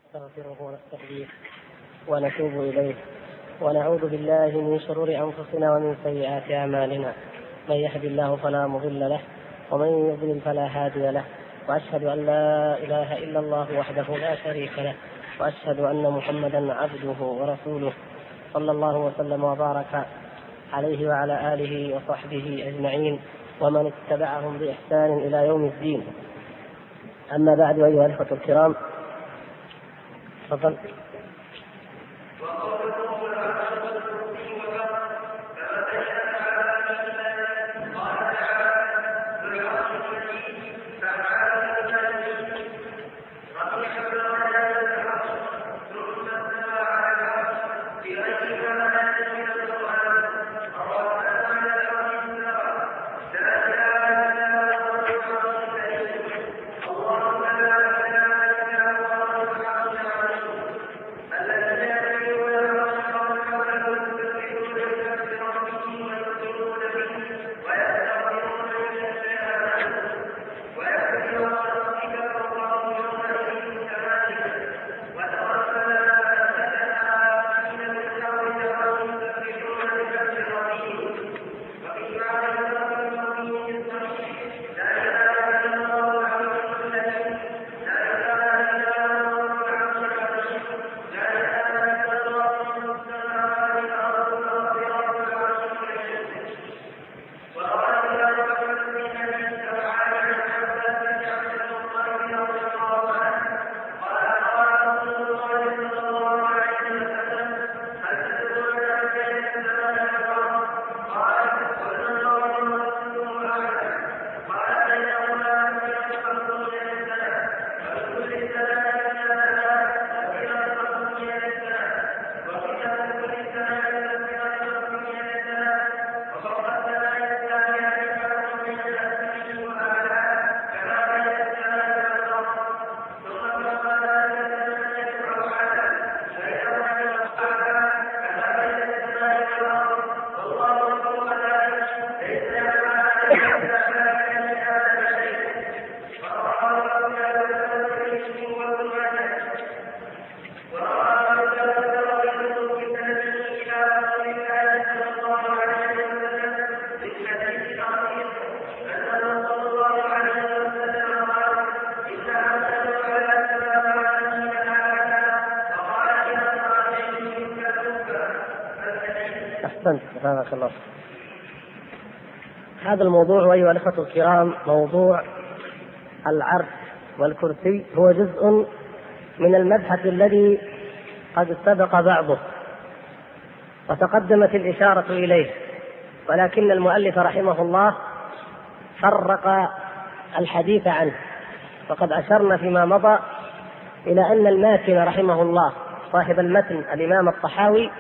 نستغفره ونستهديه ونتوب إليه ونعوذ بالله من شرور أنفسنا ومن سيئات أعمالنا. من يهد الله فلا مضل له ومن يضلل فلا هادي له، وأشهد أن لا إله إلا الله وحده لا شريك له، وأشهد أن محمدا عبده ورسوله صلى الله وسلم وبارك عليه وعلى آله وصحبه أجمعين ومن اتبعهم بإحسان إلى يوم الدين. أما بعد، أيها الأخوة الكرام، تفضل. هذا الموضوع أيها الأخوة الكرام، موضوع العرش والكرسي، هو جزء من المبحث الذي قد سبق بعضه وتقدمت الإشارة إليه، ولكن المؤلف رحمه الله فرق الحديث عنه. وقد أشرنا فيما مضى إلى أن الماتن رحمه الله صاحب المتن الإمام الطحاوي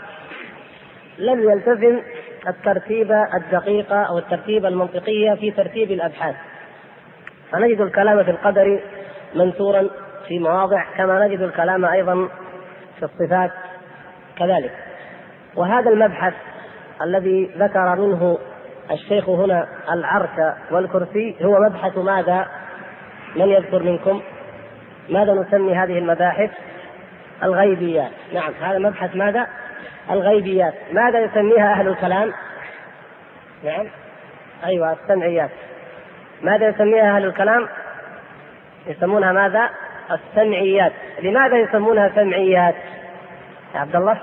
لم يلتزم الترتيب الدقيق أو الترتيب المنطقي في ترتيب الأبحاث، فنجد الكلام في القدر منثورا في مواضع، كما نجد الكلام أيضا في الصفات كذلك. وهذا المبحث الذي ذكر منه الشيخ هنا العرش والكرسي هو مبحث ماذا؟ من يذكر منكم ماذا نسمي هذه المباحث؟ الغيبيات. نعم، هذا مبحث ماذا؟ الغيبيات. ماذا يسميها أهل الكلام؟ نعم، أيوة، السمعيات. ماذا يسميها أهل الكلام؟ يسمونها ماذا؟ السمعيات. لماذا يسمونها سمعيات يا عبد الله؟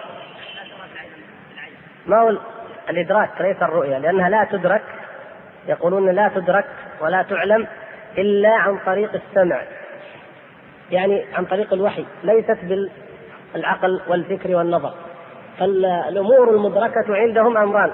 ما هو الإدراك ليس الرؤية، لأنها لا تدرك، يقولون لا تدرك ولا تعلم إلا عن طريق السمع، يعني عن طريق الوحي، ليست بالعقل والفكر والنظر. فالأمور المدركة عندهم أمران،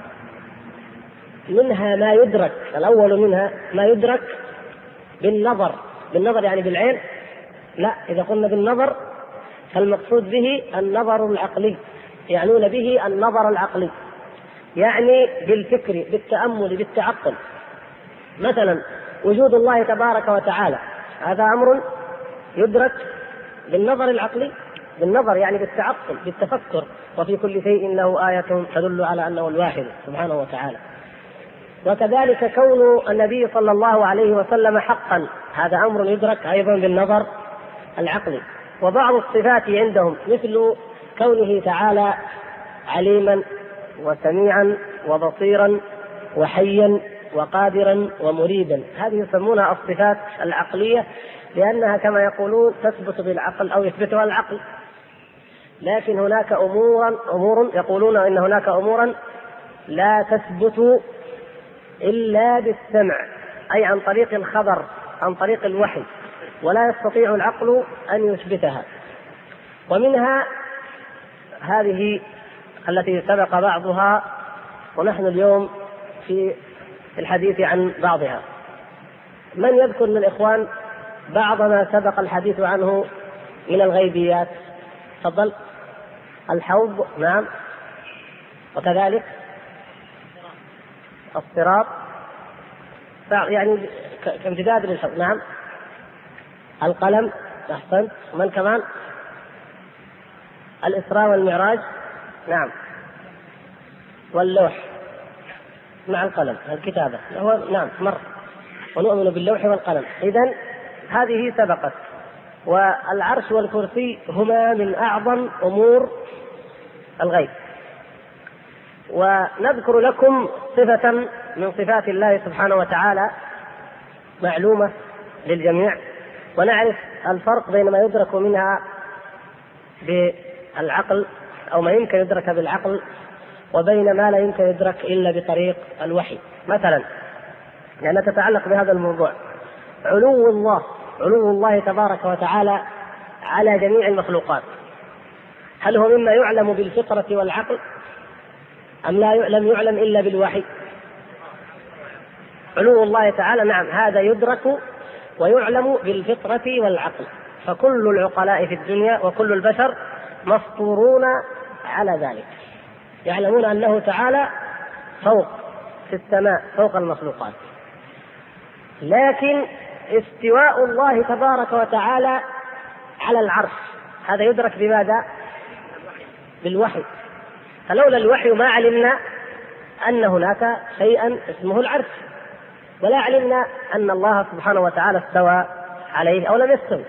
منها ما يدرك، الأول منها ما يدرك بالنظر يعني بالعين. لا، إذا قلنا بالنظر فالمقصود به النظر العقلي، يعنون به النظر العقلي، يعني بالفكر، بالتأمل، بالتعقل. مثلا وجود الله تبارك وتعالى، هذا أمر يدرك بالنظر العقلي، بالنظر يعني بالتعقل، بالتفكر. وفي كل شيء له آية تدل على أنه الواحد سبحانه وتعالى. وكذلك كون النبي صلى الله عليه وسلم حقا، هذا أمر يدرك أيضا بالنظر العقلي. وبعض الصفات عندهم مثل كونه تعالى عليما وسميعا وبصيرا وحيا وقادرا ومريدا، هذه يسمونها الصفات العقلية، لأنها كما يقولون تثبت بالعقل أو يثبتها العقل. لكن هناك أمور يقولون إن هناك أمورا لا تثبت إلا بالسمع، أي عن طريق الخبر، عن طريق الوحي، ولا يستطيع العقل أن يثبتها. ومنها هذه التي سبق بعضها، ونحن اليوم في الحديث عن بعضها. من يذكر من الإخوان بعض ما سبق الحديث عنه من الغيبيات؟ تفضل. الحوض، نعم، وكذلك الصراط، يعني كامتداد للحوض، نعم. القلم، أحسنت. ومن كمان؟ الإسراء والمعراج، نعم. واللوح مع القلم، الكتابة، هو نعم مر. ونؤمن باللوح والقلم. إذن هذه سبقت. والعرش والكرسي هما من أعظم أمور الغيب. ونذكر لكم صفة من صفات الله سبحانه وتعالى معلومة للجميع، ونعرف الفرق بين ما يدرك منها بالعقل أو ما يمكن يدرك بالعقل وبين ما لا يمكن يدرك إلا بطريق الوحي. مثلا لأنها تتعلق بهذا الموضوع، علو الله تبارك وتعالى على جميع المخلوقات، هل هو مما يعلم بالفطرة والعقل أم لم يعلم إلا بالوحي؟ علو الله تعالى نعم هذا يدرك ويعلم بالفطرة والعقل، فكل العقلاء في الدنيا وكل البشر مفطورون على ذلك، يعلمون أنه تعالى فوق في السماء فوق المخلوقات. لكن استواء الله تبارك وتعالى على العرش هذا يدرك بماذا؟ بالوحي. فلولا الوحي ما علمنا أن هناك شيئا اسمه العرش، ولا علمنا أن الله سبحانه وتعالى استوى عليه أو لم يستوي.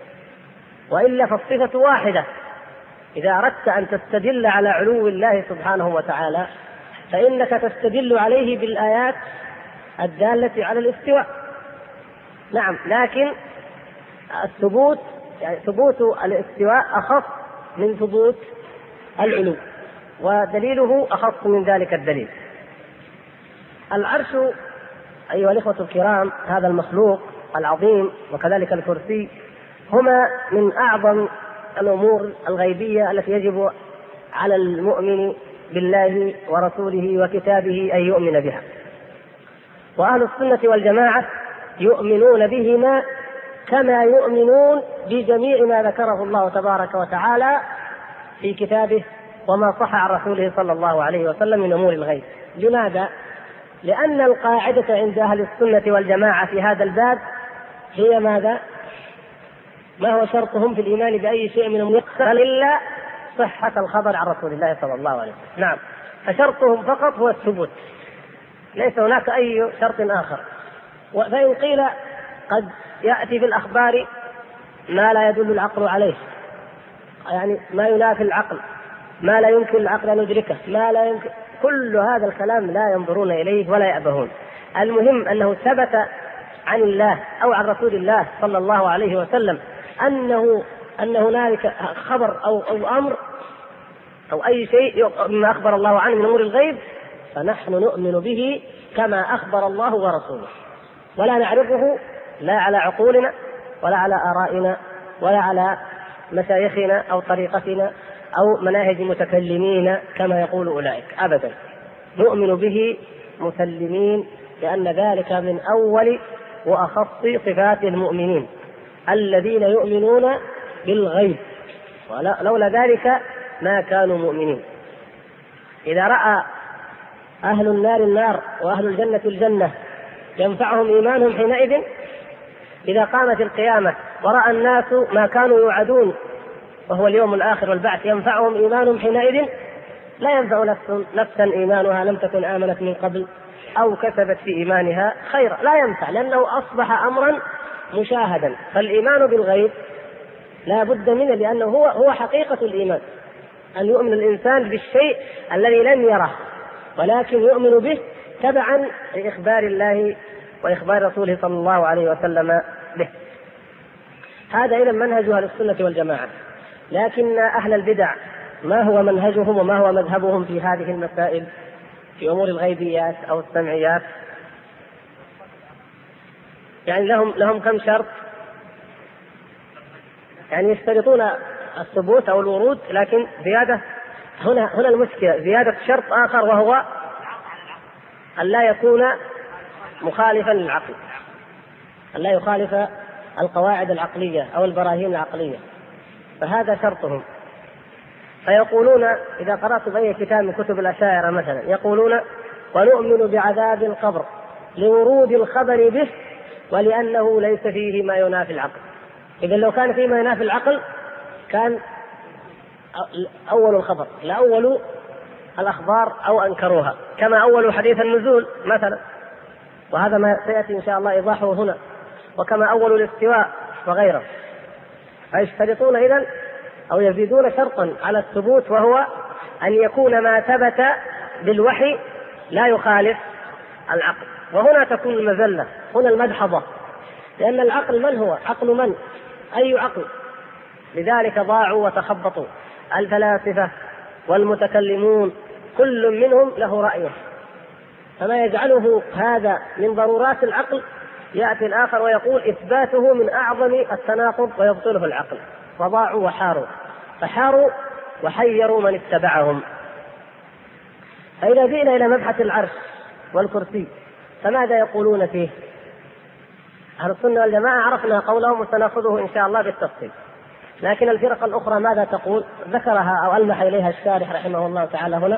وإلا فالصفة واحدة. إذا أردت أن تستدل على علو الله سبحانه وتعالى فإنك تستدل عليه بالآيات الدالة على الاستواء، نعم. لكن الثبوت يعني ثبوت الاستواء أخف من ثبوت العلو، ودليله أخف من ذلك الدليل. العرش أيها الإخوة الكرام هذا المخلوق العظيم وكذلك الكرسي هما من أعظم الأمور الغيبية التي يجب على المؤمن بالله ورسوله وكتابه أن يؤمن بها. وأهل السنة والجماعة يؤمنون بهما كما يؤمنون بجميع ما ذكره الله تبارك وتعالى في كتابه وما صح عن رسوله صلى الله عليه وسلم من أمور الغيب. لماذا؟ لأن القاعدة عند أهل السنة والجماعة في هذا الباب هي ماذا؟ ما هو شرطهم في الإيمان بأي شيء من أمور إلا صحة الخبر عن رسول الله صلى الله عليه وسلم، نعم. فشرطهم فقط هو الثبوت، ليس هناك أي شرط آخر. فإن قيل قد يأتي في الأخبار ما لا يدل العقل عليه، يعني ما ينافي العقل، ما لا يمكن العقل أن يدركه، ما لا يمكن، كل هذا الكلام لا ينظرون إليه ولا يأبهون. المهم أنه ثبت عن الله أو عن رسول الله صلى الله عليه وسلم أن هنالك خبر أو أمر أو أي شيء مما أخبر الله عنه من أمور الغيب، فنحن نؤمن به كما أخبر الله ورسوله، ولا نعرفه لا على عقولنا ولا على آرائنا ولا على مشايخنا أو طريقتنا أو مناهج متكلمين كما يقول أولئك، أبدا. نؤمن به مسلمين، لأن ذلك من أول وأخص صفات المؤمنين الذين يؤمنون بالغيب، ولولا ذلك ما كانوا مؤمنين. إذا رأى أهل النار وأهل الجنة الجنة ينفعهم إيمانهم حينئذ؟ إذا قامت القيامة ورأى الناس ما كانوا يوعدون وهو اليوم الآخر والبعث ينفعهم إيمانهم حينئذ؟ لا ينفع نفسا إيمانها لم تكن آمنت من قبل أو كسبت في إيمانها خيرا، لا ينفع، لأنه أصبح أمرا مشاهدا. فالإيمان بالغيب لا بد منه، لأنه هو حقيقة الإيمان، أن يؤمن الإنسان بالشيء الذي لم يره ولكن يؤمن به تبعا لإخبار الله وإخبار رسوله صلى الله عليه وسلم به. هذا إذا منهج أهل السنة والجماعة. لكن أهل البدع ما هو منهجهم وما هو مذهبهم في هذه المسائل في أمور الغيبيات أو السمعيات؟ يعني لهم كم شرط؟ يعني يشترطون الثبوت أو الورود، لكن زيادة هنا المشكلة زيادة شرط آخر، وهو أن لا يكون مخالفا للعقل، أن لا يخالف القواعد العقلية أو البراهين العقلية، فهذا شرطهم. فيقولون إذا قرأت بأي كتاب من كتب الأشاعرة مثلا يقولون ونؤمن بعذاب القبر لورود الخبر به ولأنه ليس فيه ما ينافي العقل. إذا لو كان فيه ما ينافي العقل كان أول الخبر لا أول الأخبار أو أنكروها، كما أول حديث النزول مثلا، وهذا ما سيأتي إن شاء الله إيضاحه هنا، وكما أول الاستواء وغيره. فيشترطون إذن أو يزيدون شرطا على الثبوت، وهو أن يكون ما ثبت بالوحي لا يخالف العقل. وهنا تكون المذلة، هنا المدحضة، لأن العقل من هو؟ عقل من؟ أي عقل؟ لذلك ضاعوا وتخبطوا الفلاسفة والمتكلمون، كل منهم له رأيه، فما يجعله هذا من ضرورات العقل يأتي الآخر ويقول إثباته من أعظم التناقض ويبطله العقل. فضاعوا وحاروا، فحاروا وحيروا من اتبعهم. فإذا جئنا إلى مبحث العرش والكرسي فماذا يقولون فيه؟ أهل السنة والجماعة عرفنا قولهم وسنأخذه إن شاء الله بالتفصيل، لكن الفرق الأخرى ماذا تقول؟ ذكرها أو ألمح إليها الشارح رحمه الله تعالى هنا.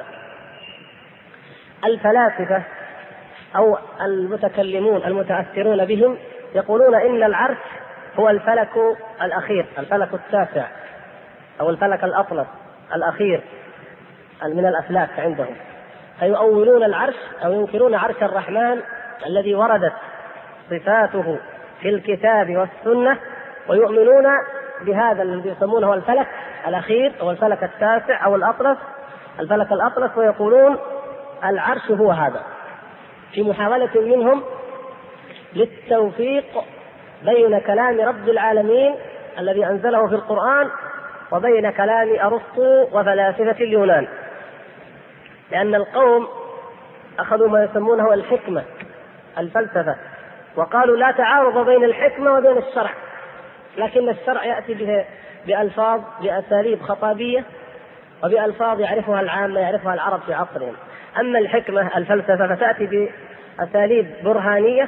الفلاسفة أو المتكلمون المتأثرون بهم يقولون إن العرش هو الفلك الأخير، الفلك التاسع أو الفلك الأطلس الأخير من الأفلاك عندهم، فيؤولون العرش أو ينكرون عرش الرحمن الذي وردت صفاته في الكتاب والسنة، ويؤمنون بهذا الذي يسمونه الفلك الأخير أو الفلك التاسع أو الأطلس، الفلك الأطلس، ويقولون العرش هو هذا، في محاولة منهم للتوفيق بين كلام رب العالمين الذي أنزله في القرآن وبين كلام أرسطو وفلاسفة اليونان، لأن القوم أخذوا ما يسمونه الحكمة الفلسفة، وقالوا لا تعارض بين الحكمة وبين الشرع، لكن الشرع يأتي بألفاظ بأساليب خطابية وبألفاظ يعرفها العامة يعرفها العرب في عصرهم، أما الحكمة الفلسفة فتأتي بأساليب برهانية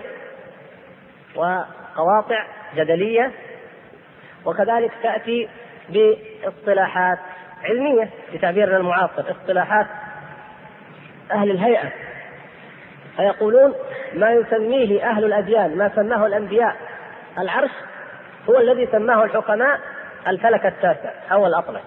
وقواطع جدلية، وكذلك تأتي باصطلاحات علمية بتعبيرنا المعاصر، اصطلاحات أهل الهيئة. فيقولون ما يسميه أهل الأديان ما سماه الأنبياء العرش هو الذي سماه الحكماء الفلك التاسع أو الأطلس،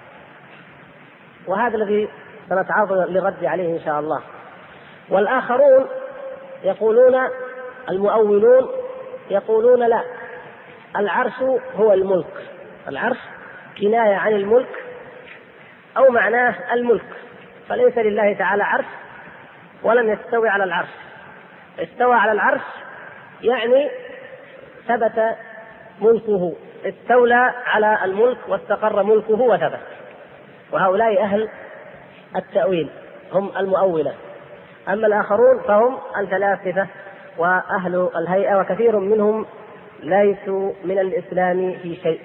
وهذا الذي سنتعرض للرد عليه إن شاء الله. والآخرون يقولون المؤولون يقولون لا، العرش هو الملك، العرش كناية عن الملك أو معناه الملك، فليس لله تعالى عرش ولم يستوي على العرش. استوى على العرش يعني ثبت ملكه، استولى على الملك واستقر ملكه وثبت. وهؤلاء أهل التأويل هم المؤولة. أما الآخرون فهم الفلاسفة وأهل الهيئة، وكثير منهم ليسوا من الإسلام في شيء.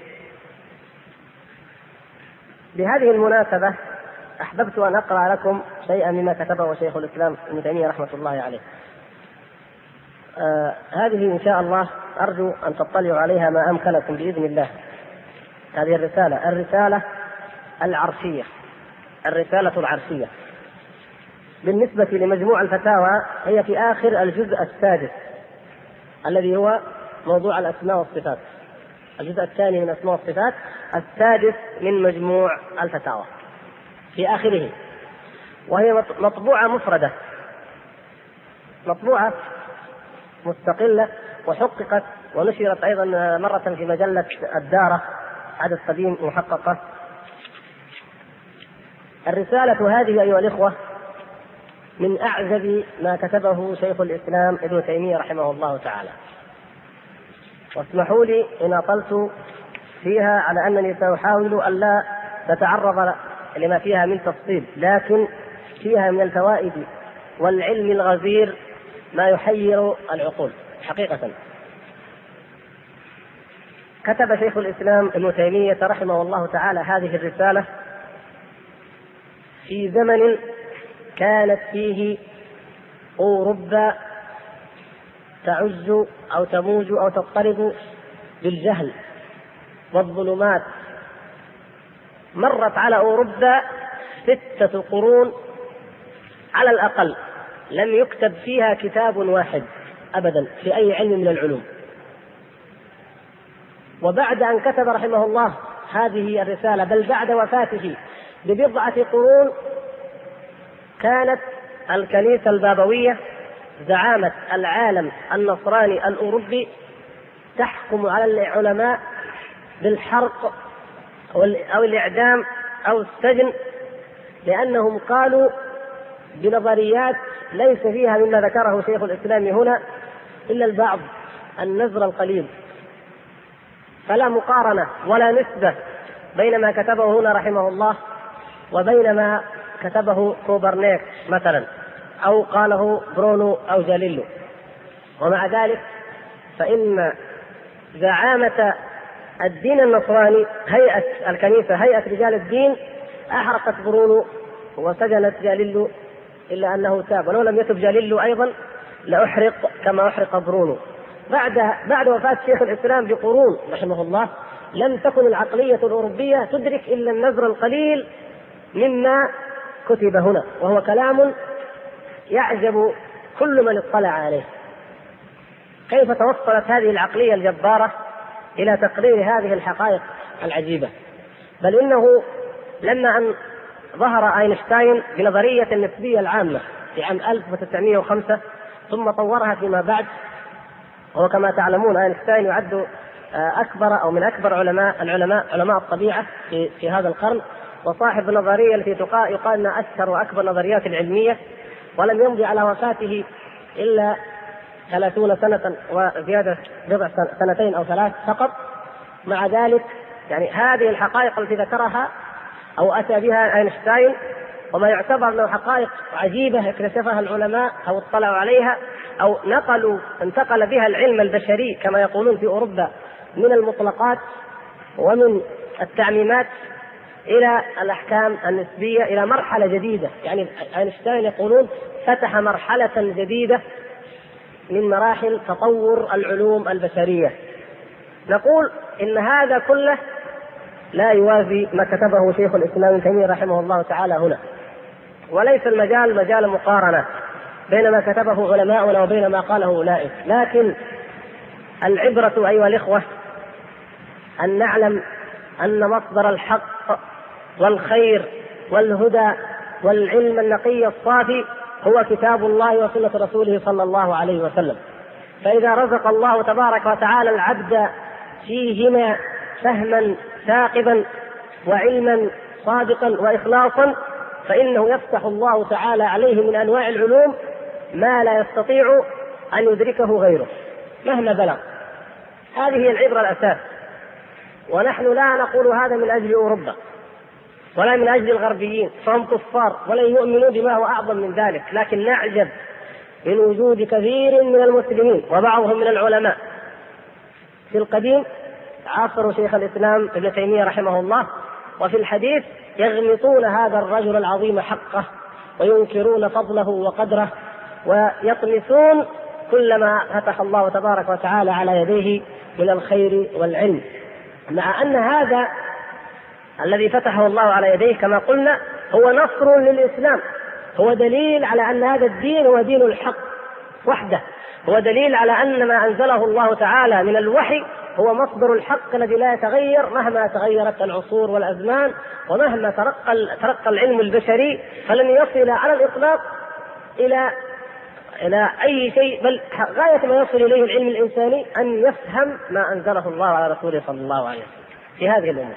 بهذه المناسبة أحببت أن أقرأ لكم شيئا مما كتبه شيخ الإسلام ابن تيمية رحمة الله عليه. هذه إن شاء الله أرجو أن تطلعوا عليها ما أمكنكم بإذن الله. هذه الرسالة العرشية، الرسالة العرشية بالنسبة لمجموع الفتاوى هي في آخر الجزء السادس الذي هو موضوع الأسماء والصفات، الجزء الثاني من الأسماء والصفات السادس من مجموع الفتاوى في آخره، وهي مطبوعة مفردة، مطبوعة مستقلة، وحققت ونشرت أيضا مرة في مجلة الدارة عدد قديم محققة. الرسالة هذه أيها الإخوة من أعجب ما كتبه شيخ الإسلام ابن تيمية رحمه الله تعالى، واسمحوا لي إن أطلت فيها على أنني سأحاول ألا تتعرض لما فيها من تفصيل، لكن فيها من الفوائد والعلم الغزير ما يحير العقول حقيقة. كتب شيخ الإسلام ابن تيمية رحمه الله تعالى هذه الرسالة في زمن كانت فيه أوروبا تعز أو تموج أو تضطرب بالجهل والظلمات. مرت على أوروبا 6 قرون على الأقل لم يكتب فيها كتاب واحد أبدا في أي علم من العلوم. وبعد أن كتب رحمه الله هذه الرسالة، بل بعد وفاته ب1 قرون، كانت الكنيسة البابوية زعامة العالم النصراني الأوروبي تحكم على العلماء بالحرق أو الإعدام أو السجن، لأنهم قالوا بنظريات ليس فيها مما ذكره شيخ الإسلام هنا إلا البعض النزر القليل. فلا مقارنة ولا نسبة بين ما كتبه هنا رحمه الله وبين ما كتبه كوبرنيك مثلا أو قاله برونو أو جاليلو. ومع ذلك فإن زعامة الدين النصراني، هيئة الكنيسة، هيئة رجال الدين، أحرقت برونو وسجنت جاليلو، إلا أنه تاب، ولو لم يتب جاليلو أيضا لأحرق كما أحرق برونو. بعد وفاة شيخ الإسلام بقرون رحمه الله لم تكن العقلية الأوروبية تدرك إلا النذر القليل مما كتب هنا، وهو كلام يعجب كل من اطلع عليه. كيف توصلت هذه العقلية الجبارة إلى تقرير هذه الحقائق العجيبة؟ بل إنه لما أن ظهر أينشتاين بنظرية النسبية العامة في عام 1905 ثم طورها فيما بعد، وهو كما تعلمون أينشتاين يعد أكبر أو من أكبر علماء الطبيعة في هذا القرن، وصاحب النظرية التي يقال أنها أشهر وأكبر نظريات العلمية، ولم يمضي على وفاته إلا 30 سنة وزيادة 2 أو 3 فقط. مع ذلك يعني هذه الحقائق التي ذكرها أو أتى بها أينشتاين، وما يعتبر له حقائق عجيبة اكتشفها العلماء أو اطلعوا عليها أو انتقل بها العلم البشري كما يقولون في أوروبا من المطلقات ومن التعميمات إلى الأحكام النسبية، إلى مرحلة جديدة. يعني أينشتاين يقولون فتح مرحلة جديدة من مراحل تطور العلوم البشرية. نقول إن هذا كله لا يوازي ما كتبه شيخ الإسلام ابن تيمية رحمه الله تعالى هنا، وليس المجال مجال مقارنة بين ما كتبه علماؤنا وبين ما قاله أولئك، لكن العبرة أيها الإخوة أن نعلم أن مصدر الحق والخير والهدى والعلم النقي الصافي هو كتاب الله وسنة رسوله صلى الله عليه وسلم. فإذا رزق الله تبارك وتعالى العبد فيهما فهما ثاقبا وعلما صادقا وإخلاصا، فإنه يفتح الله تعالى عليه من أنواع العلوم ما لا يستطيع أن يدركه غيره مهما بلغ. هذه هي العبرة الأساس. ونحن لا نقول هذا من أجل أوروبا ولا من أجل الغربيين، فهم كفار ولن يؤمنوا بما هو أعظم من ذلك، لكن نعجب من وجود كثير من المسلمين وبعضهم من العلماء في القديم عاصروا شيخ الإسلام ابن تيمية رحمه الله، وفي الحديث يغمطون هذا الرجل العظيم حقه وينكرون فضله وقدره ويطمسون كل ما فتح الله تبارك وتعالى على يديه من الخير والعلم، مع أن هذا الذي فتحه الله على يديه كما قلنا هو نصر للإسلام، هو دليل على أن هذا الدين هو دين الحق وحده، هو دليل على أن ما أنزله الله تعالى من الوحي هو مصدر الحق الذي لا يتغير مهما تغيرت العصور والأزمان ومهما ترقى العلم البشري، فلن يصل على الإطلاق إلى أي شيء، بل غاية ما يصل إليه العلم الإنساني أن يفهم ما أنزله الله على رسوله صلى الله عليه وسلم. في هذه الأمور.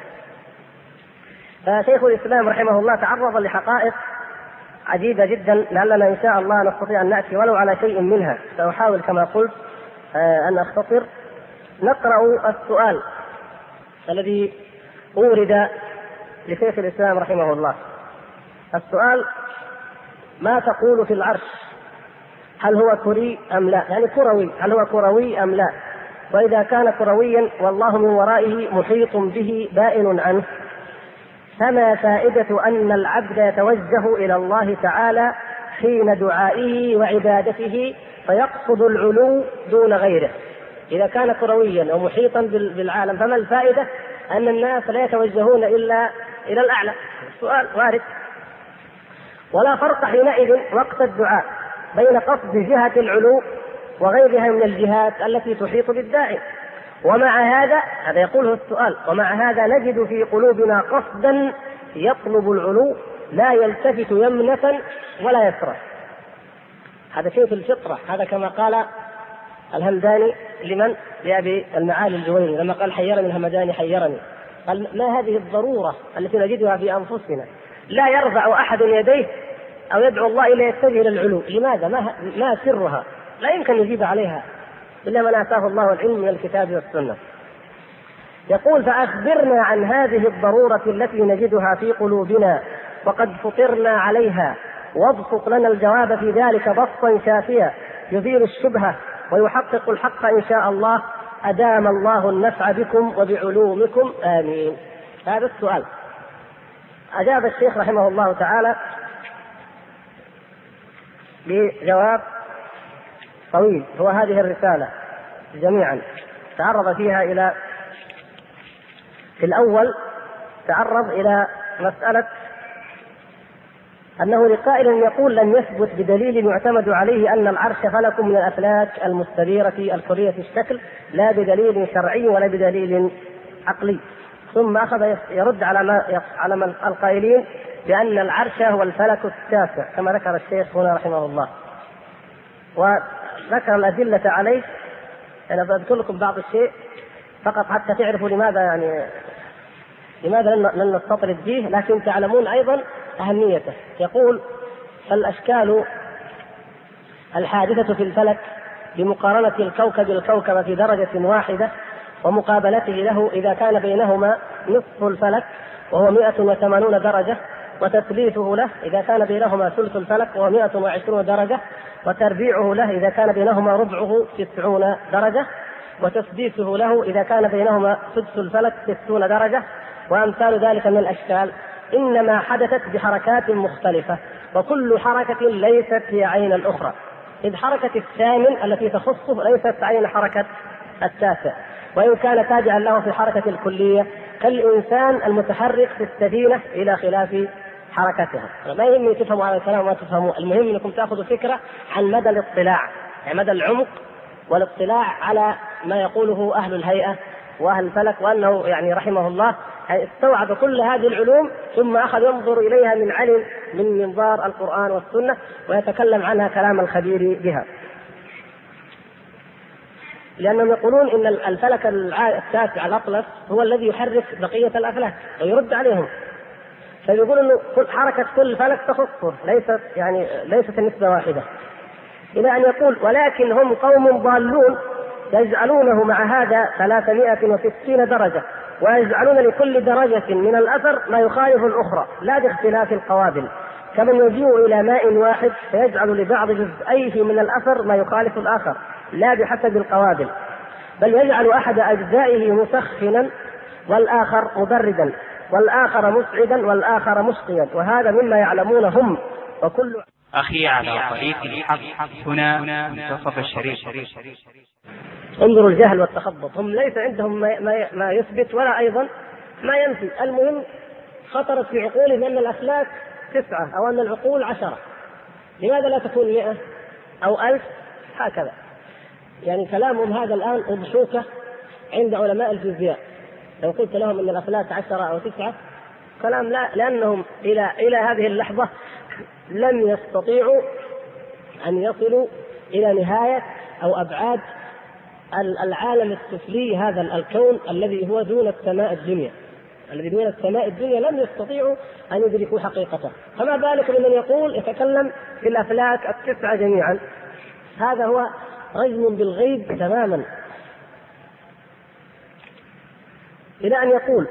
فشيخ الإسلام رحمه الله تعرض لحقائق عجيبة جدا، لعلنا إن شاء الله نستطيع أن نأتي ولو على شيء منها. سأحاول كما قلت أن أختصر. نقرأ السؤال الذي أورد لشيخ الإسلام رحمه الله. السؤال: ما تقول في العرش؟ هل هو كري أم لا؟ يعني كروي، هل هو كروي أم لا؟ وإذا كان كرويا والله من ورائه محيط به بائن عنه، فما فائدة أن العبد يتوجه إلى الله تعالى حين دعائه وعبادته فيقصد العلو دون غيره؟ إذا كان كرويا ومحيطا بالعالم فما الفائدة أن الناس لا يتوجهون إلا إلى الأعلى؟ السؤال وارد. ولا فرق حينئذ وقت الدعاء بين قصد جهة العلو وغيرها من الجهات التي تحيط بالداعي. ومع هذا يقوله السؤال: ومع هذا نجد في قلوبنا قصدا يطلب العلو لا يلتفت يمنة ولا يسرى. هذا شيء في الفطرة. هذا كما قال الهمداني لأبي المعالي الجويني لما قال: حيرني الهمداني حيرني. قال: ما هذه الضرورة التي نجدها في أنفسنا؟ لا يرفع أحد يديه أو يدعو الله إلا يتجه إلى العلو. لماذا؟ ما سرها؟ لا يمكن يجيب عليها إلا من آتاه الله العلم من الكتاب والسنة. يقول: فأخبرنا عن هذه الضرورة التي نجدها في قلوبنا وقد فطرنا عليها، وابسط لنا الجواب في ذلك بسطا شافيا يزيل الشبهة ويحقق الحق إن شاء الله، أدام الله النفع بكم وبعلومكم آمين. هذا السؤال. أجاب الشيخ رحمه الله تعالى بجواب طويل، هو هذه الرسالة جميعا تعرض فيها إلى، في الأول تعرض إلى مسألة أنه لقائل يقول لم يثبت بدليل يعتمد عليه أن العرش فلك من الأفلاك المستديرة الكرية الشكل، لا بدليل شرعي ولا بدليل عقلي. ثم أخذ يرد على من القائلين بأن العرش هو الفلك التاسع كما ذكر الشيخ هنا رحمه الله، وذكر الأدلة عليه. أنا بذكر لكم بعض الشيء فقط حتى تعرفوا لماذا لن نستطرد فيه، لكن تعلمون أيضا أهميته. يقول: فالأشكال الحادثة في الفلك بمقارنة الكوكب الكوكب في درجة واحدة ومقابلته له إذا كان بينهما نصف الفلك وهو 180 درجة، وتثليثه له إذا كان بينهما ثلث الفلك وهو 120 درجة، وتربيعه له إذا كان بينهما ربعه 90 درجة، وتسديسه له إذا كان بينهما سدس الفلك 60 درجة، وأمثال ذلك من الأشكال، إنما حدثت بحركات مختلفة، وكل حركة ليست هي عين الأخرى، إذ حركة الثامن التي تخصه ليست عين حركة التاسع، وإن كان تابعا له في حركة الكلية كالإنسان المتحرك في السفينة إلى خلاف حركتها. ما يهمني تفهموا هذا الكلام وما تفهموا، المهم أنكم تأخذوا فكرة عن مدى الاطلاع، يعني مدى العمق والاطلاع على ما يقوله أهل الهيئة وأهل الفلك، وأنه يعني رحمه الله استوعب كل هذه العلوم ثم أخذ ينظر إليها من علم من منظار القرآن والسنة ويتكلم عنها كلام الخبير بها. لأنهم يقولون إن الفلك التاسع الأطلس هو الذي يحرك بقية الأفلاك ويرد عليهم، فيقول إنه حركة كل فلك تخصه، ليست النسبة واحدة، إلى أن يقول: ولكن هم قوم ضالون يجعلونه مع هذا 360 درجة، ويجعلون لكل درجة من الأثر ما يخالف الأخرى لا باختلاف القوابل، كمن يجيء إلى ماء واحد فيجعل لبعض جزئيه من الأثر ما يخالف الآخر لا بحسب القوابل، بل يجعل أحد أجزائه مسخنا والآخر مبردا والآخر مسعدا والآخر مسقيا، وهذا مما يعلمون هم. وكل أخي على طريق الحق هنا منتصف الشريف. انظروا الجهل والتخبط، هم ليس عندهم ما يثبت ولا أيضا ما ينفي، المهم خطرت في عقولهم أن الأفلاك 9 أو أن العقول 10، لماذا لا تكون 100 أو 1000 هكذا؟ يعني كلامهم هذا الآن أضحوكة عند علماء الفيزياء، لو قلت لهم أن الأفلاك 10 أو 9 كلام لا، لأنهم إلى هذه اللحظة لم يستطيعوا أن يصلوا إلى نهاية أو أبعاد العالم السفلي، هذا الكون الذي هو دون السماء الدنيا، الذي دون السماء الدنيا لم يستطيعوا أن يدركوا حقيقته، فما بالك بمن يقول يتكلم في الأفلاك التسعة جميعا؟ هذا هو رجم بالغيب تماما. إلى أن يقول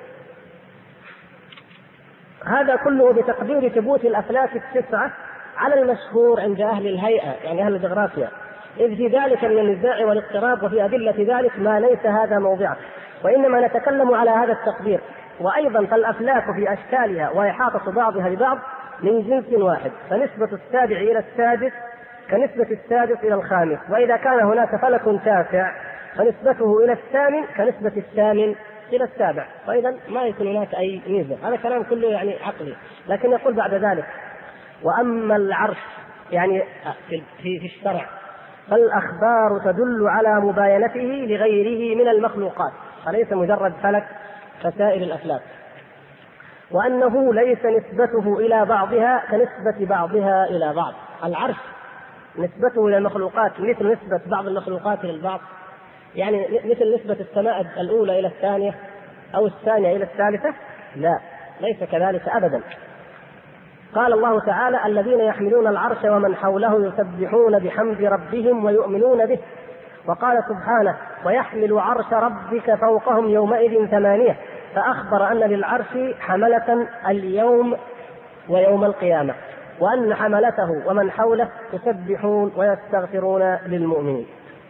هذا كله بتقدير ثبوت الأفلاك التسعة على المشهور عند أهل الهيئة، يعني أهل الجغرافيا، إذ في ذلك من النزاع والاضطراب، وفي أدلة ذلك ما ليس هذا موضعه، وإنما نتكلم على هذا التقدير. وأيضا فالأفلاك في أشكالها وإحاطة بعضها ببعض من جنس واحد، فنسبة السابع إلى السادس كنسبة السادس إلى الخامس، وإذا كان هناك فلك تاسع فنسبته إلى الثامن كنسبة الثامن إلى السابع، وإذا ما يكون هناك أي ميزة. هذا كلام كله يعني عقلي. لكن يقول بعد ذلك: وأما العرش يعني في الشرع فالأخبار تدل على مباينته لغيره من المخلوقات، فليس مجرد فلك كسائر الأفلاك، وأنه ليس نسبته إلى بعضها كنسبة بعضها إلى بعض. العرش نسبته إلى المخلوقات مثل نسبة بعض المخلوقات إلى البعض، يعني مثل نسبة السماء الأولى إلى الثانية أو الثانية إلى الثالثة؟ لا، ليس كذلك أبدا. قال الله تعالى: الذين يحملون العرش ومن حوله يسبحون بحمد ربهم ويؤمنون به. وقال سبحانه: ويحمل عرش ربك فوقهم يومئذ ثمانية، فأخبر أن للعرش حملة اليوم ويوم القيامة، وأن حملته ومن حوله يسبحون ويستغفرون للمؤمنين.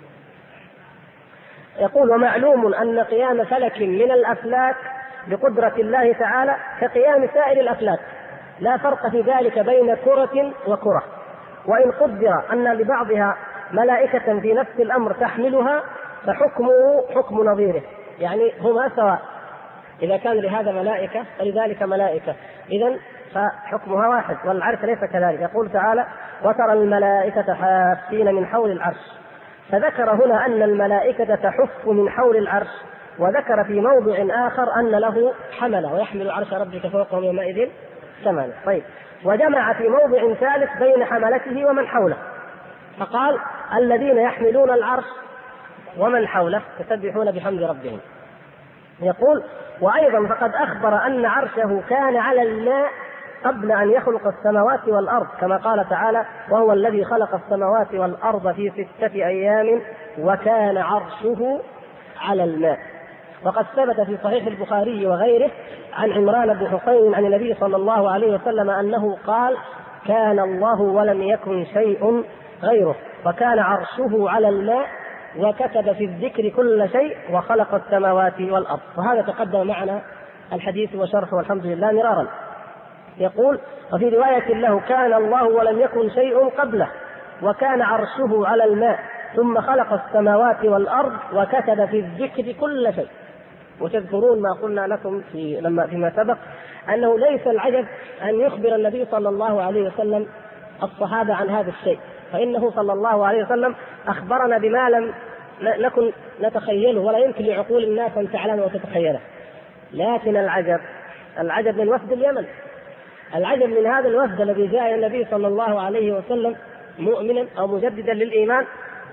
يقول: ومعلوم أن قيام فلك من الأفلاك بقدرة الله تعالى كقيام سائر الأفلاك، لا فرق في ذلك بين كرة وكرة، وإن قدر أن لبعضها ملائكة في نفس الأمر تحملها فحكمه حكم نظيره، يعني هما سواء، إذا كان لهذا ملائكة فلذلك ملائكة، إذن فحكمها واحد. والعرش ليس كذلك. يقول تعالى: وترى الملائكة حافين من حول العرش، فذكر هنا أن الملائكة تحف من حول العرش، وذكر في موضع آخر أن له حملة: ويحمل عرش ربك فوقهم يومئذ ثمانية. طيب، وجمع في موضع ثالث بين حملته ومن حوله، فقال: الذين يحملون العرش ومن حوله يسبحون بحمد ربهم. يقول: وأيضا فقد أخبر أن عرشه كان على الماء قبل أن يخلق السماوات والأرض، كما قال تعالى: وهو الذي خلق السماوات والأرض في 6 أيام وكان عرشه على الماء. وقد ثبت في صحيح البخاري وغيره عن عمران بن حسين عن النبي صلى الله عليه وسلم أنه قال: كان الله ولم يكن شيء غيره، وكان عرشه على الماء، وكتب في الذكر كل شيء، وخلق السماوات والأرض. وهذا تقدم معنا الحديث وشرحه والحمد لله مرارا. يقول: وفي رواية له: كان الله ولم يكن شيء قبله، وكان عرشه على الماء، ثم خلق السماوات والأرض، وكتب في الذكر كل شيء. وتذكرون ما قلنا لكم فيما سبق أنه ليس العجب أن يخبر النبي صلى الله عليه وسلم الصحابة عن هذا الشيء، فإنه صلى الله عليه وسلم أخبرنا بما لم نكن نتخيله، ولا يمكن لعقول الناس أن تعلم وتتخيله. لكن العجب من وفد اليمن، العجب من هذا الوفد الذي جاء إلى النبي صلى الله عليه وسلم مؤمنا أو مجددا للإيمان،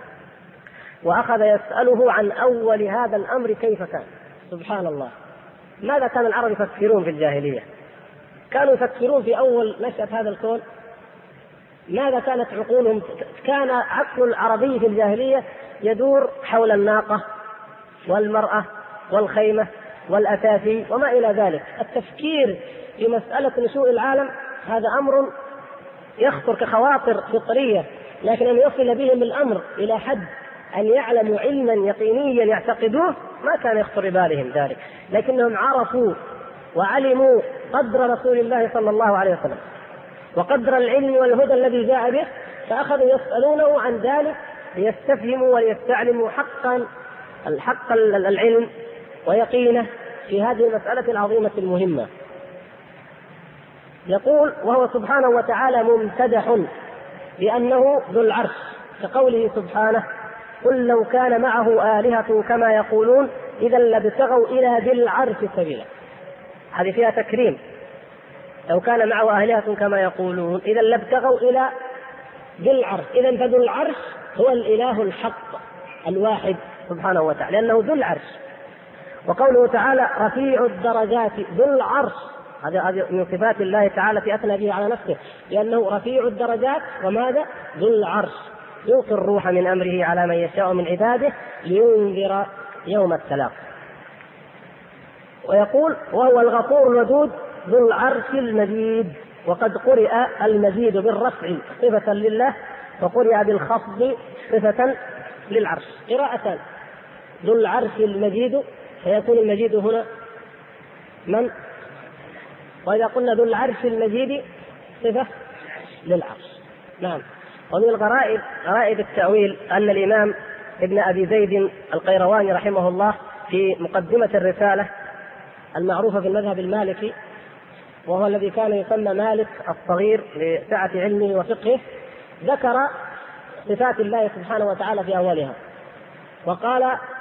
وأخذ يسأله عن أول هذا الأمر كيف كان. سبحان الله، ماذا كان العرب يفكرون في الجاهلية؟ كانوا يفكرون في أول نشأة هذا الكون، ماذا كانت عقولهم؟ كان عقل العربي في الجاهلية يدور حول الناقة والمرأة والخيمة والأثاثي وما إلى ذلك. التفكير في مسألة نشوء العالم هذا أمر يخطر كخواطر فطرية، لكن أن يصل بهم الأمر إلى حد أن يعلموا علما يقينيا يعتقدوه ما كان يخطر بالهم ذلك، لكنهم عرفوا وعلموا قدر رسول الله صلى الله عليه وسلم وقدر العلم والهدى الذي جاء به، فأخذوا يسألونه عن ذلك ليستفهموا وليستعلموا الحق العلم ويقينه في هذه المسألة العظيمة المهمة. يقول: وهو سبحانه وتعالى ممتدح لأنه ذو العرش، كقوله سبحانه: قل لو كان معه آلهة كما يقولون إذا لابتغوا إلى ذي العرش سبيلا. هذه فيها تكريم، لو كان معه آلهة كما يقولون إذا لابتغوا إلى ذي العرش. إذا فذو العرش هو الإله الحق الواحد سبحانه وتعالى لأنه ذو العرش. وقوله تعالى رفيع الدرجات ذو العرش، هذا من صفات الله تعالى في أثنى به على نفسه، لأنه رفيع الدرجات وماذا؟ ذو العرش، يلقي الروح من أمره على من يشاء من عباده لينذر يوم التلاق. ويقول وهو الغفور الودود ذو العرش المجيد. وقد قرئ المجيد بالرفع صفة لله، وقرئ بالخفض صفة للعرش، قراءتان. ذو العرش المجيد، فيكون المجيد هنا من؟ وإذا قلنا ذو العرش المجيد صفة للعرش. نعم. ومن غرائب التأويل أن الإمام ابن أبي زيد القيرواني رحمه الله في مقدمة الرسالة المعروفة في المذهب المالكي، وهو الذي كان يسمى مالك الصغير لسعة علمه وفقهه، ذكر صفات الله سبحانه وتعالى في أولها، وقال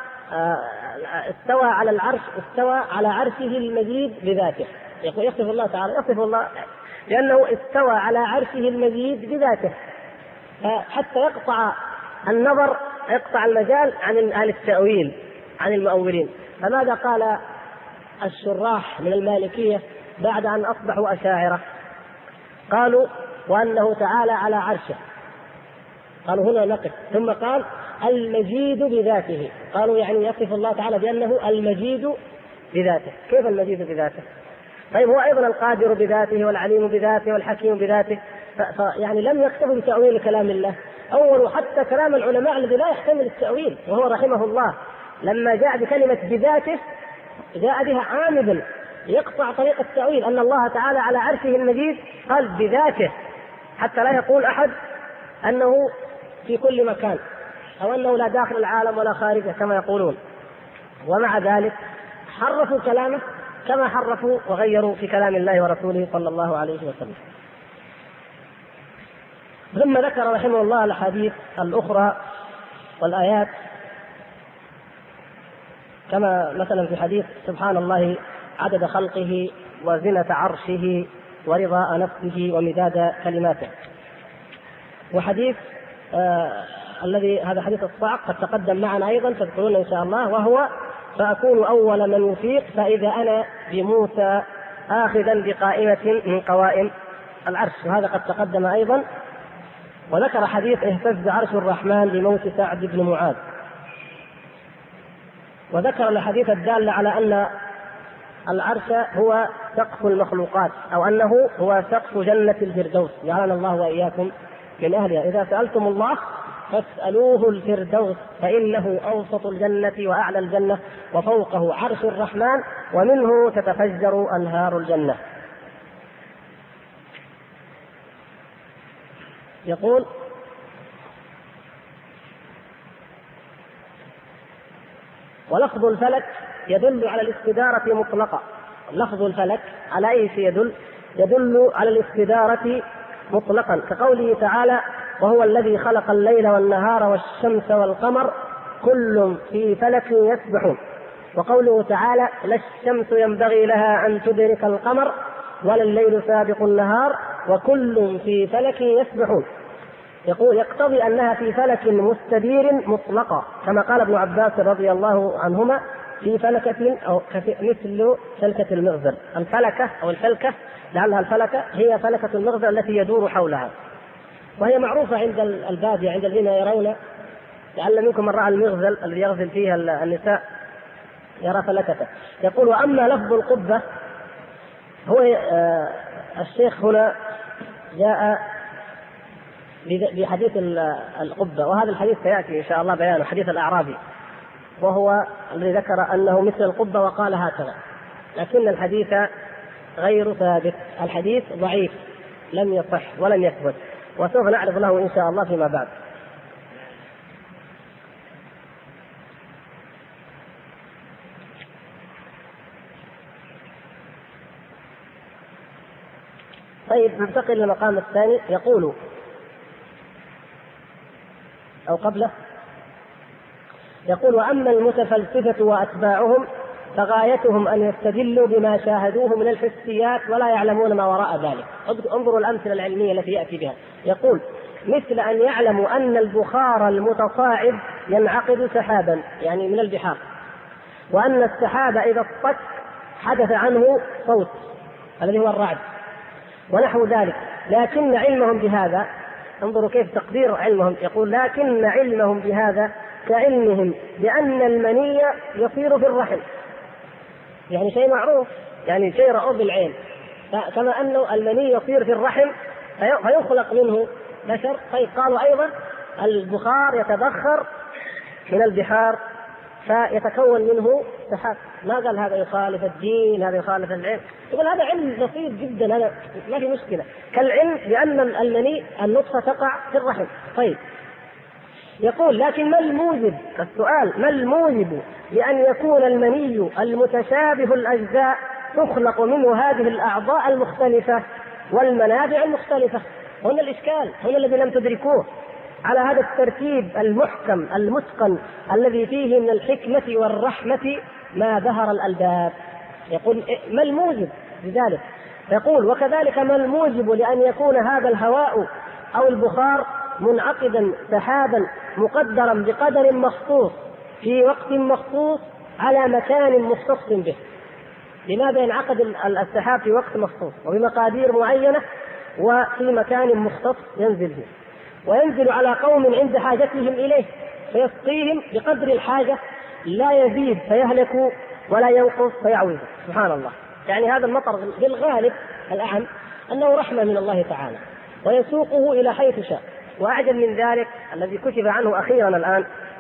استوى على العرش، استوى على عرشه المجيد بذاته. يصف الله تعالى، يصف الله لأنه استوى على عرشه المجيد بذاته، حتى يقطع النظر، يقطع المجال عن أهل التأويل، عن المؤولين. فماذا قال الشراح من المالكية بعد أن أصبحوا أشاعرة؟ قالوا وأنه تعالى على عرشه، قالوا هنا نقف، ثم قال المجيد بذاته، قالوا يعني يصف الله تعالى بأنه المجيد بذاته. كيف المجيد بذاته؟ طيب هو أيضا القادر بذاته والعليم بذاته والحكيم بذاته، يعني لم يكتفوا بتأويل كلام الله. أول حتى كلام العلماء الذي لا يحتمل التأويل، وهو رحمه الله لما جاء بكلمة بذاته جاء بها عامدا يقطع طريق التأويل، أن الله تعالى على عرشه المجيد قال بذاته، حتى لا يقول أحد أنه في كل مكان أو أنه لا داخل العالم ولا خارجه كما يقولون. ومع ذلك حرفوا كلامه كما حرفوا وغيروا في كلام الله ورسوله صلى الله عليه وسلم. ثم ذكر رحمه الله الحديث الأخرى والآيات، كما مثلا في حديث سبحان الله عدد خلقه وزنة عرشه ورضاء نفسه ومداد كلماته. وحديث الذي هذا حديث الصعق قد تقدم معنا أيضا، تذكرون إن شاء الله، وهو فأكون أول من يفيق فإذا أنا بموسى آخذا بقائمة من قوائم العرش، وهذا قد تقدم أيضا. وذكر حديث اهتز عرش الرحمن بموت سعد بن معاذ. وذكر الحديث الدال على أن العرش هو سقف المخلوقات، أو أنه هو سقف جنة الفردوس، جعلنا الله وإياكم من أهلها. إذا سألتم الله فاسألوه الفردوس فإنه أوسط الجنة وأعلى الجنة وفوقه عرش الرحمن ومنه تتفجر أنهار الجنة. يقول ولفظ الفلك يدل على الاستدارة مطلقة. لفظ الفلك على أي شيء يدل على الاستدارة مطلقا، كقوله تعالى وهو الذي خلق الليل والنهار والشمس والقمر كل في فلك يسبحون. وقوله تعالى لا الشمس ينبغي لها أن تدرك القمر ولا الليل سابق النهار وكل في فلك يسبحون. يقول يقتضي أنها في فلك مستدير مطلقا، كما قال ابن عباس رضي الله عنهما في فلكة أو مثل فلكة المغزر. الفلكة أو الفلكة لعلها الفلكة هي فلكة المغزر التي يدور حولها، وهي معروفة عند البادية عند الذين يرون، لعل منكم من رأى المغزل الذي يغزل فيها النساء يرى فلكته. يقول وأما لفظ القبة هو الشيخ هنا جاء بحديث القبة، وهذا الحديث سيأتي إن شاء الله بيانه، حديث الأعرابي، وهو الذي ذكر أنه مثل القبة وقال هكذا، لكن الحديث غير ثابت، الحديث ضعيف لم يصح ولم يثبت، وسوف نعرض له إن شاء الله فيما بعد. طيب ننتقل للمقام الثاني. يقول أو قبله يقول وأما المتفلسفة وأتباعهم فغايتهم أن يستدلوا بما شاهدوه من الحسيات ولا يعلمون ما وراء ذلك. انظروا الأمثلة العلمية التي يأتي بها. يقول مثل أن يعلموا أن البخار المتصاعد ينعقد سحابا يعني من البحار، وأن السحاب إذا اصطك حدث عنه صوت الذي هو الرعد ونحو ذلك. لكن علمهم بهذا، انظروا كيف تقدير علمهم، يقول لكن علمهم بهذا كعلمهم بأن المني يصير في الرحم، يعني شيء معروف، يعني شيء رأوه بالعين، كما أنه المني يصير في الرحم فيخلق منه بشر. طيب قالوا أيضا البخار يتبخر من البحار فيتكون منه سحاب. ما قال هذا يخالف الدين، هذا يخالف العلم، يقول هذا علم بسيط جدا، هذا ما في مشكلة، كالعلم بأن المني النطفة تقع في الرحم. طيب يقول لكن ما الموجب، السؤال ما الموجب لأن يكون المني المتشابه الأجزاء تخلق منه هذه الأعضاء المختلفة والمنابع المختلفة؟ هنا الإشكال، هنا الذي لم تدركوه على هذا الترتيب المحكم المتقن الذي فيه من الحكمة والرحمة ما ظهر الألباب. يقول ما الموجب لذلك؟ يقول وكذلك ما الموجب لأن يكون هذا الهواء أو البخار منعقدا سحابا مقدرا بقدر مخصوص في وقت مخصوص على مكان مختص به؟ لماذا ينعقد السحاب في وقت مخصوص وبمقادير معينة وفي مكان مختص ينزل فيه، وينزل على قوم عند حاجتهم إليه فيسقيهم بقدر الحاجة، لا يزيد فيهلكوا ولا ينقص فيعوز؟ سبحان الله. يعني هذا المطر بالغالب الأعم أنه رحمة من الله تعالى ويسوقه إلى حيث شاء. وأعجب من ذلك الذي كشف عنه أخيرا الآن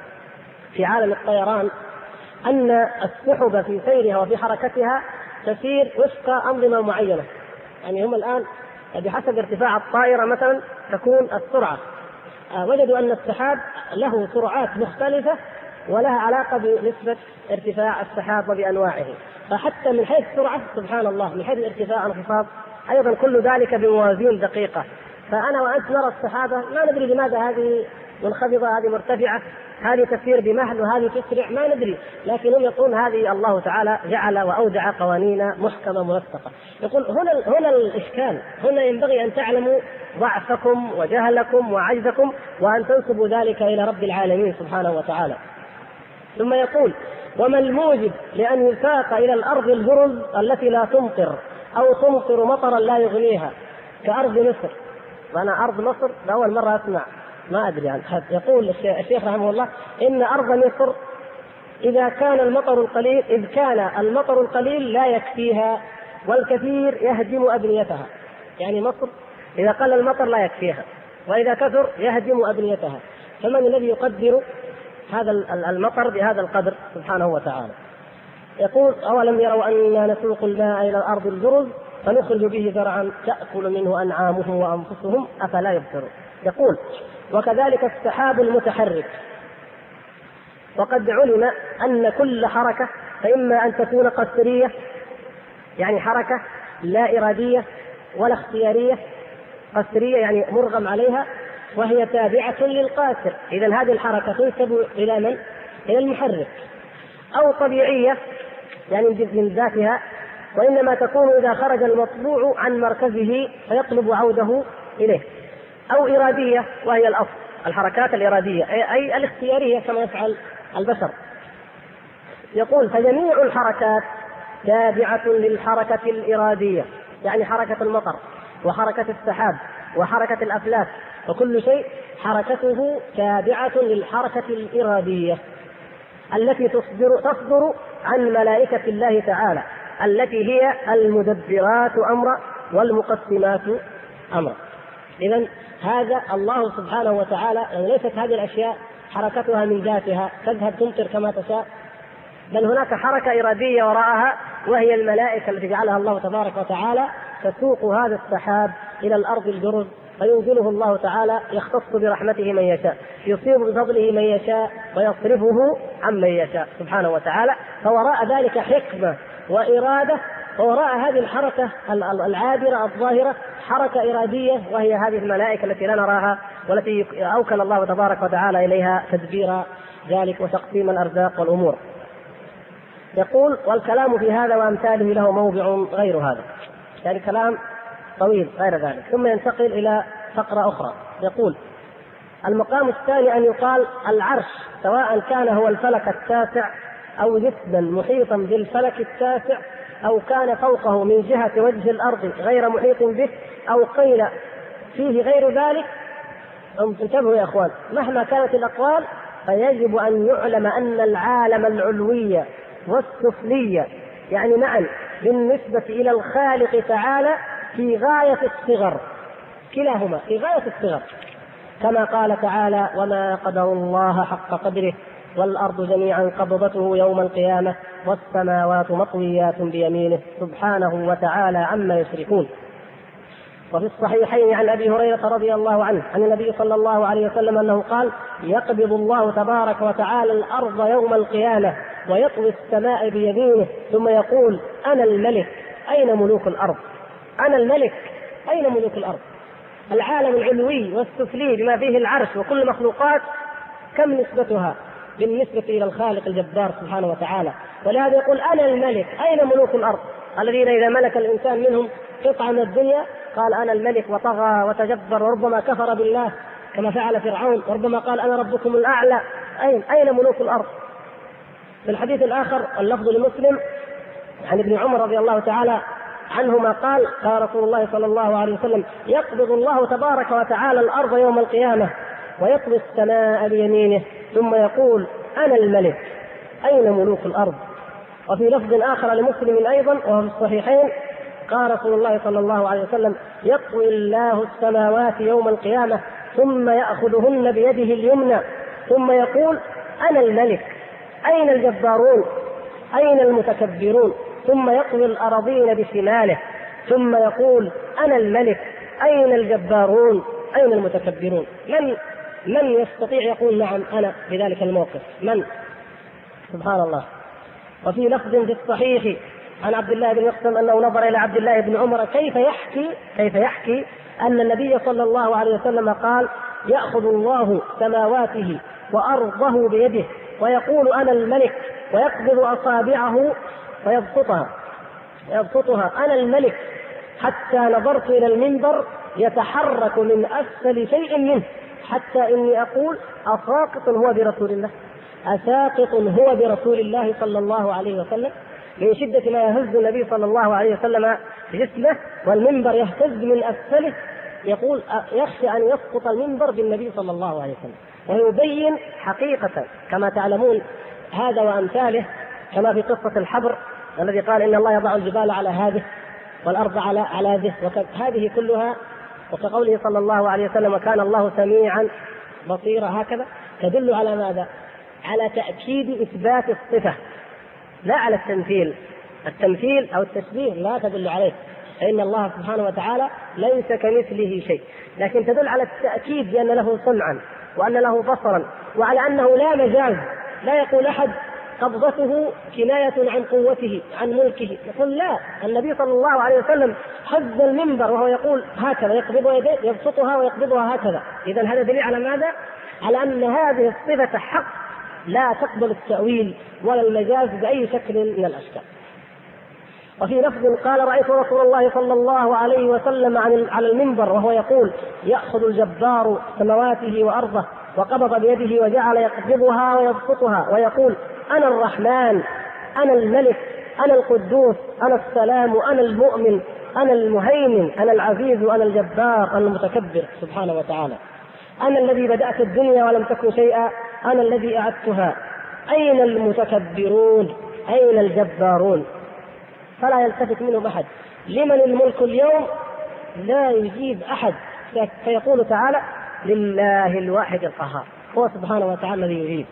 في عالم الطيران أن السحب في سيرها وفي حركتها تسير وفق أنظمة معينة. يعني هم الآن بحسب ارتفاع الطائرة مثلا تكون السرعة، وجدوا أن السحاب له سرعات مختلفة ولها علاقة بنسبة ارتفاع السحاب وبأنواعه، فحتى من حيث السرعة سبحان الله من حيث الارتفاع انخفاض أيضا كل ذلك بموازين دقيقة. فأنا وأنت نرى السحابة ما ندري لماذا هذه منخفضة هذه مرتفعة، هذه تسير بمهل وهذه تسرع، ما ندري، لكن هم يقولون هذه الله تعالى جعل وأودع قوانين محكمة منسقة. يقول هنا الإشكال، هنا ينبغي أن تعلموا ضعفكم وجهلكم وعجزكم وأن تنسبوا ذلك إلى رب العالمين سبحانه وتعالى. ثم يقول وما الموجب لأن يساق إلى الأرض البرز التي لا تمطر أو تمطر مطرا لا يغنيها كأرض مصر؟ وأنا أرض مصر لأول مرة أسمع، ما أدري عن حد. يقول الشيخ رحمه الله إن أرض مصر إذ كان المطر القليل لا يكفيها والكثير يهدم أبنيتها. يعني مصر إذا قل المطر لا يكفيها وإذا كثر يهدم أبنيتها، فمن الذي يقدر هذا المطر بهذا القدر سبحانه وتعالى؟ يقول أولم يروا أننا نسوق الماء إلى الأرض الجرز فنخرج به زرعا تأكل منه أنعامهم وأنفسهم أفلا يبصرون. يقول وكذلك السحاب المتحرك، وقد علم أن كل حركة فإما أن تكون قسرية يعني حركة لا إرادية ولا اختيارية، قسرية يعني مرغم عليها وهي تابعة للقاسر، إذن هذه الحركة تنسب إلى من؟ إلى المحرك، أو طبيعية يعني من ذاتها وإنما تكون إذا خرج المطبوع عن مركزه فيطلب عوده إليه، أو إرادية وهي الأصل الحركات الإرادية أي الاختيارية كما يفعل البشر. يقول فجميع الحركات تابعة للحركة الإرادية، يعني حركة المطر وحركة السحاب وحركة الأفلاك وكل شيء حركته تابعة للحركة الإرادية التي تصدر عن ملائكة الله تعالى التي هي المدبرات أمرا والمقسمات أمرا. إذن هذا الله سبحانه وتعالى، يعني ليست هذه الأشياء حركتها من ذاتها تذهب تمطر كما تشاء، بل هناك حركة إرادية وراءها وهي الملائكة التي جعلها الله تبارك وتعالى تسوق هذا السحاب إلى الأرض الجرز فينزله الله تعالى يختص برحمته من يشاء، يصيب بفضله من يشاء ويصرفه عن من يشاء سبحانه وتعالى. فوراء ذلك حكمة وإرادة، ووراء هذه الحركة العابرة الظاهرة حركة إرادية وهي هذه الملائكة التي لا نراها والتي أوكل الله تبارك وتعالى إليها تدبير ذلك وتقسيم الأرزاق والأمور. يقول والكلام في هذا وأمثاله له موضع غير هذا، يعني كلام طويل غير ذلك. ثم ينتقل إلى فقرة أخرى يقول المقام الثاني أن يقال العرش، سواء كان هو الفلك التاسع أو جسدا محيطا بالفلك التاسع، أو كان فوقه من جهة وجه الأرض غير محيط به، أو قيل فيه غير ذلك. انتبهوا يا أخوان، مهما كانت الأقوال فيجب أن يعلم أن العالم العلوي والسفلي يعني معا بالنسبة إلى الخالق تعالى في غاية الصغر، كلاهما في غاية الصغر، كما قال تعالى: وما قدر الله حق قدره والأرض جميعا قبضته يوم القيامة والسماوات مطويات بيمينه سبحانه وتعالى عما يشركون. وفي الصحيحين عن أبي هريرة رضي الله عنه عن النبي صلى الله عليه وسلم أنه قال: يقبض الله تبارك وتعالى الأرض يوم القيامة ويطوي السماء بيمينه ثم يقول: أنا الملك أين ملوك الأرض؟ أنا الملك أين ملوك الأرض؟ العالم العلوي والسفلي بما فيه العرش وكل المخلوقات كم نسبتها بالنسبة إلى الخالق الجبار سبحانه وتعالى؟ ولهذا يقول: أنا الملك أين ملوك الأرض؟ الذين إذا ملك الإنسان منهم قطعة من الدنيا قال أنا الملك وطغى وتجبر وربما كفر بالله كما فعل فرعون، وربما قال أنا ربكم الأعلى. أين ملوك الأرض؟ في الحديث الآخر اللفظ لمسلم عن ابن عمر رضي الله تعالى عنهما قال: قال رسول الله صلى الله عليه وسلم: يقبض الله تبارك وتعالى الأرض يوم القيامة ويطوي السماء بيمينه ثم يقول: أنا الملك أين ملوك الأرض؟ وفي لفظ آخر لمسلم أيضا وهو في الصحيحين قال رسول الله صلى الله عليه وسلم: يطوي الله السماوات يوم القيامة ثم يأخذهن بيده اليمنى ثم يقول: أنا الملك أين الجبارون أين المتكبرون؟ ثم يطوي الأراضين بشماله ثم يقول: أنا الملك أين الجبارون أين المتكبرون؟ من يستطيع يقول نعم أنا في ذلك الموقف؟ من؟ سبحان الله. وفي لفظ في الصحيح عن عبد الله بن مقسم أنه نظر إلى عبد الله بن عمر كيف يحكي أن النبي صلى الله عليه وسلم قال: يأخذ الله سماواته وأرضه بيده ويقول: أنا الملك، ويقبض أصابعه ويبسطها أنا الملك، حتى نظرت إلى المنبر يتحرك من أسفل شيء منه حتى إني أقول: أساقط هو برسول الله، أساقط هو برسول الله صلى الله عليه وسلم، من شدة ما يهز النبي صلى الله عليه وسلم جسمه والمنبر يهتز من أسفله، يقول يخشى أن يسقط المنبر بالنبي صلى الله عليه وسلم. ويبين حقيقة كما تعلمون هذا وأمثاله، كما في قصة الحبر الذي قال: إن الله يضع الجبال على هذه والأرض على هذه، هذه كلها، وكقوله صلى الله عليه وسلم: وكان الله سميعا بصيرا، هكذا تدل على ماذا؟ على تأكيد إثبات الصفة لا على التمثيل. التمثيل أو التشبيه لا تدل عليه، فإن الله سبحانه وتعالى ليس كمثله شيء، لكن تدل على التأكيد بأن له سمعا وأن له بصرا وعلى أنه لا مجاز. لا يقول أحد قبضته كناية عن قوته عن ملكه، يقول لا، النبي صلى الله عليه وسلم هز المنبر وهو يقول هكذا، يقبض يديه يبسطها ويقبضها هكذا. إذن هذا دليل على ماذا؟ على أن هذه الصفة حق لا تقبل التأويل ولا المجاز بأي شكل من الأشكال. وفي لفظ قال: رأيت رسول الله صلى الله عليه وسلم على المنبر وهو يقول: يأخذ الجبار سماواته وأرضه وقبض بيده وجعل يقبضها ويبسطها ويقول: أنا الرحمن أنا الملك أنا القدوس أنا السلام أنا المؤمن أنا المهيمن أنا العزيز أنا الجبار أنا المتكبر سبحانه وتعالى. أنا الذي بدأت الدنيا ولم تكن شيئا أنا الذي أعدتها. أين المتكبرون أين الجبارون؟ فلا يلتفت منهم أحد. لمن الملك اليوم؟ لا يجيب أحد، فيقول تعالى: لله الواحد القهار، هو سبحانه وتعالى الذي يجيب.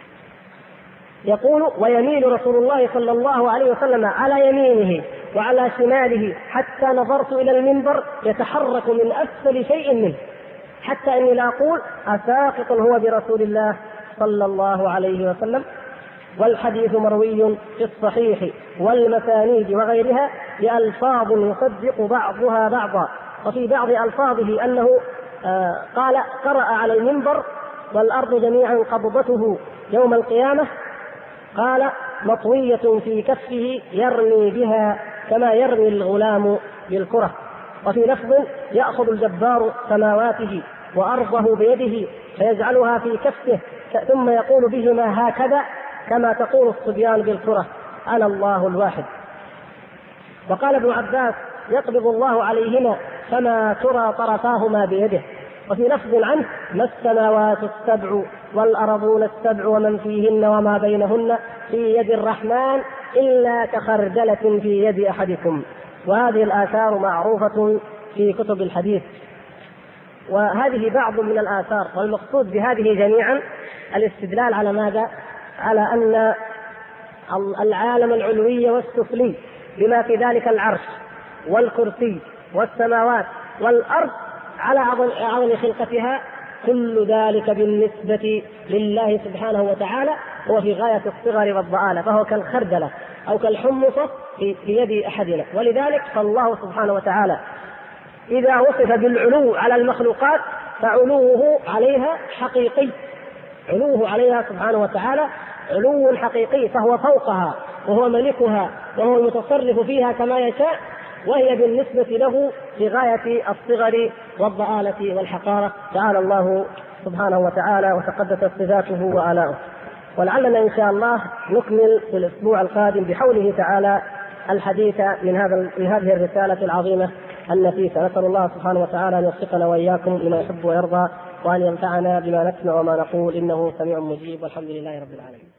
يقول: ويميل رسول الله صلى الله عليه وسلم على يمينه وعلى شماله حتى نظرت إلى المنبر يتحرك من أسفل شيء منه حتى إني لا أقول: أساقط هو برسول الله صلى الله عليه وسلم. والحديث مروي في الصحيح والمسانيد وغيرها بألفاظ يصدق بعضها بعضا. وفي بعض ألفاظه أنه قال: قرأ على المنبر والأرض جميعا قبضته يوم القيامة، قال: مطوية في كفه يرمي بها كما يرمي الغلام بالكرة. وفي لفظ: يأخذ الجبار سماواته وأرضه بيده فيجعلها في كفه ثم يقول بهما هكذا كما تقول الصبيان بالكرة: أنا الله الواحد. وقال ابن عباس: يقبض الله عليهما فما ترى طرفاهما بيده. وفي لفظ عنه: ما السماوات السبع والأرضون السبع ومن فيهن وما بينهن في يد الرحمن إلا كخردلة في يد أحدكم. وهذه الآثار معروفة في كتب الحديث. وهذه بعض من الآثار، والمقصود بهذه جميعا الاستدلال على ماذا؟ على أن العالم العلوي والسفلي بما في ذلك العرش والكرسي والسماوات والأرض على عظم خلقتها، كل ذلك بالنسبة لله سبحانه وتعالى هو في غاية الصغر والضآلة، فهو كالخردلة أو كالحمصة في يد أحدنا. ولذلك فالله سبحانه وتعالى إذا وصف بالعلو على المخلوقات فعلوه عليها حقيقي، علوه عليها سبحانه وتعالى علو حقيقي، فهو فوقها وهو ملكها وهو المتصرف فيها كما يشاء، وهي بالنسبة له في غاية الصغر والضآلة والحقارة. تعالى الله سبحانه وتعالى وتقدست صفاته وآلاؤه. ولعلنا إن شاء الله نكمل في الأسبوع القادم بحوله تعالى الحديث من هذه الرسالة العظيمة النفيسة. نسأل الله سبحانه وتعالى أن يوفقنا وإياكم لما يحب ويرضى، وأن ينفعنا بما نسمع وما نقول، إنه سميع مجيب، والحمد لله رب العالمين.